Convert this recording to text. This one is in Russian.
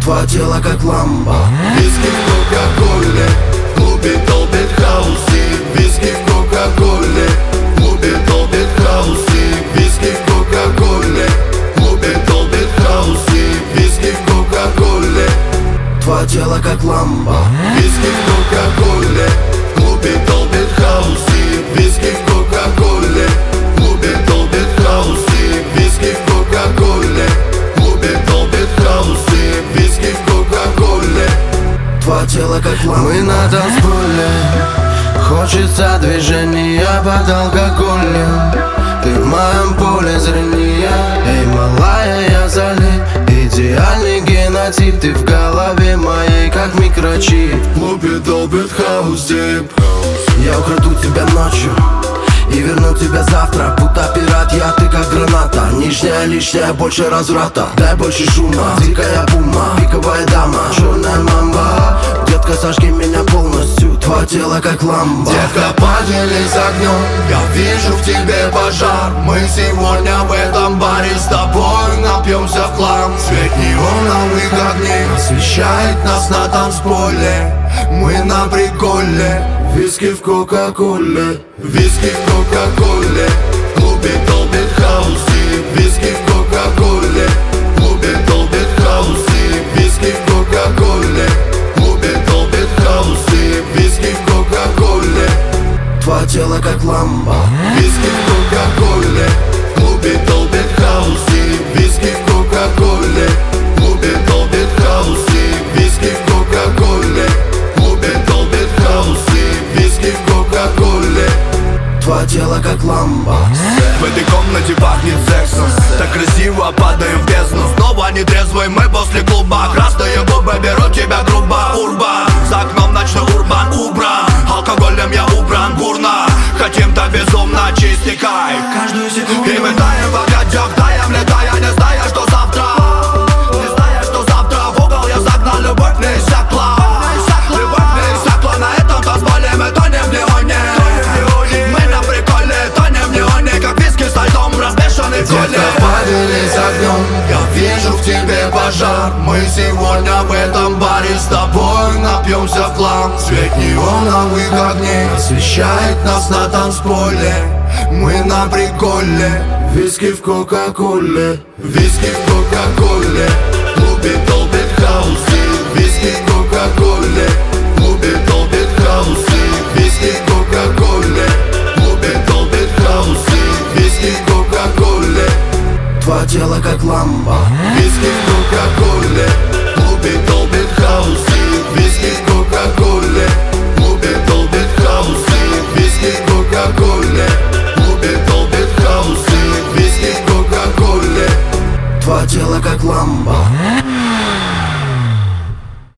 твое тело как ламба. Виски в кока-коле, в клубе долбит хаус. И виски в кока-коле, в клубе долбит хаус. И виски в кока-коле, в клубе долбит хаус. И виски в кока-коле, Твое тело как ламба. виски в кока-коле, в клубе долбит хаус. И виски в кока-коле, в клубе долбит хаус. И виски в кока-коле, в клубе долбит хаус. И виски в кока-коле, Твое тело как ламба. Мы на танцполе, хочется движения под алкоголем. Ты в моем поле зрения. Эй, малая, я залит. Идеальный генотип. Ты в голове моей, как микрочип. в клубе долбит хаус дип. Я украду тебя ночью и верну тебя завтра. Будто пират, я ты как граната. Нижняя, лишняя, больше разврата. Дай больше шума, дикая пума, пиковая дама, черная мамба. Детка, сожги меня полностью, твое тело как ламба. Детка, поделись огнем, я вижу в тебе пожар. Мы сегодня в этом баре с тобой напьемся в хлам. Свет неоновых огней освещает нас на танцполе. Мы на приколе, Виски в кока-коле, виски в кока-коле, в клубе долбит хаус. И виски в кока-коле, в клубе долбит хаус. И виски в кока-коле, в клубе долбит хаус. И виски в кока-коле, твое тело как ламба. виски в кока-коле, в клубе долбит хаус. И виски в кока-коле, в клубе долбит хаус. И виски в кока-коле, в клубе долбит хаус. И виски в кока-коле, Твое тело как ламба. в этой комнате пахнет сексом. Так красиво падаем в бездну. Снова нетрезвый мы после клуба. Красные губы берут тебя грубо. Урбан, за окном ночной урбан убран. Алкоголем я убран бурно. Хотим-то безумно чистый кайф каждую секунду. И мы таем в огонек, таем, летая, не зная, что завтра. Не зная, что завтра. В угол я загнал, любовь не иссякла. Любовь не иссякла. На этом танцполе мы тонем в неоне. Мы на приколе, тонем в неоне, как виски со льдом, разбешенный в коле. Детка, поделись огнем, Я вижу в тебе пожар. Мы сегодня в этом баре с тобой напьемся в хлам. Свет неоновых огней освещает нас на танцполе. Мы на приколе, виски в кока-коле, виски в кока-коле, в клубе долбит хаус. И виски в кока-коле, в клубе долбит хаус. И виски в кока-коле, в клубе долбит хаус. И виски в кока-коле, твое тело как ламба. виски в кока-коле, в клубе долбит